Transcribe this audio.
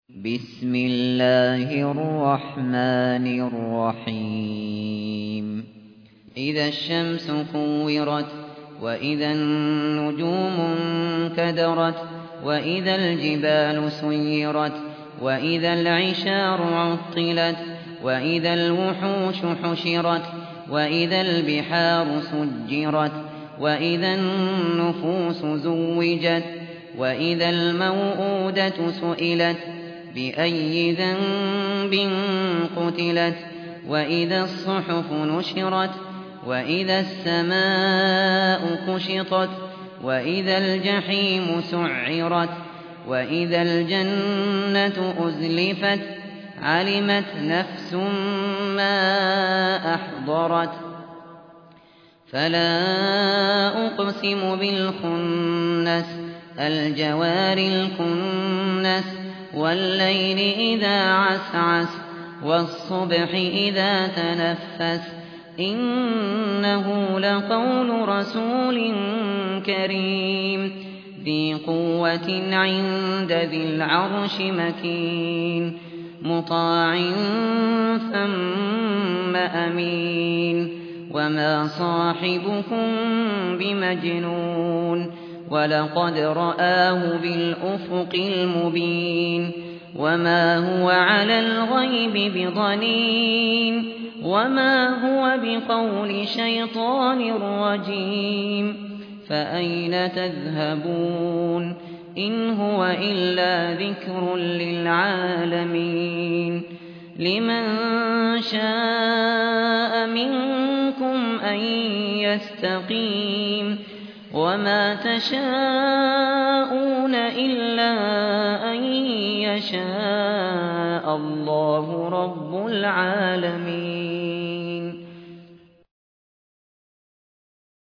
بسم الله الرحمن الرحيم إذا الشمس كورت وإذا النجوم انكدرت وإذا الجبال سيرت وإذا العشار عطلت وإذا الوحوش حشرت وإذا البحار سجرت وإذا النفوس زوجت وإذا الموءودة سئلت بأي ذنب قتلت وإذا الصحف نشرت وإذا السماء كشطت وإذا الجحيم سعرت وإذا الجنة أزلفت علمت نفس ما أحضرت فلا أقسم بالخنس الجوار الكنس والليل إذا عسعس والصبح إذا تنفس إنه لقول رسول كريم ذي قوة عند ذي العرش مكين مطاع ثم أمين وما صاحبكم بمجنون ولقد رآه بالأفق المبين وما هو على الغيب بضنين وما هو بقول شيطان رجيم فأين تذهبون إن هو إلا ذكر للعالمين لمن شاء منكم أن يستقيم وما تشاءون إلا أن يشاء الله رب العالمين.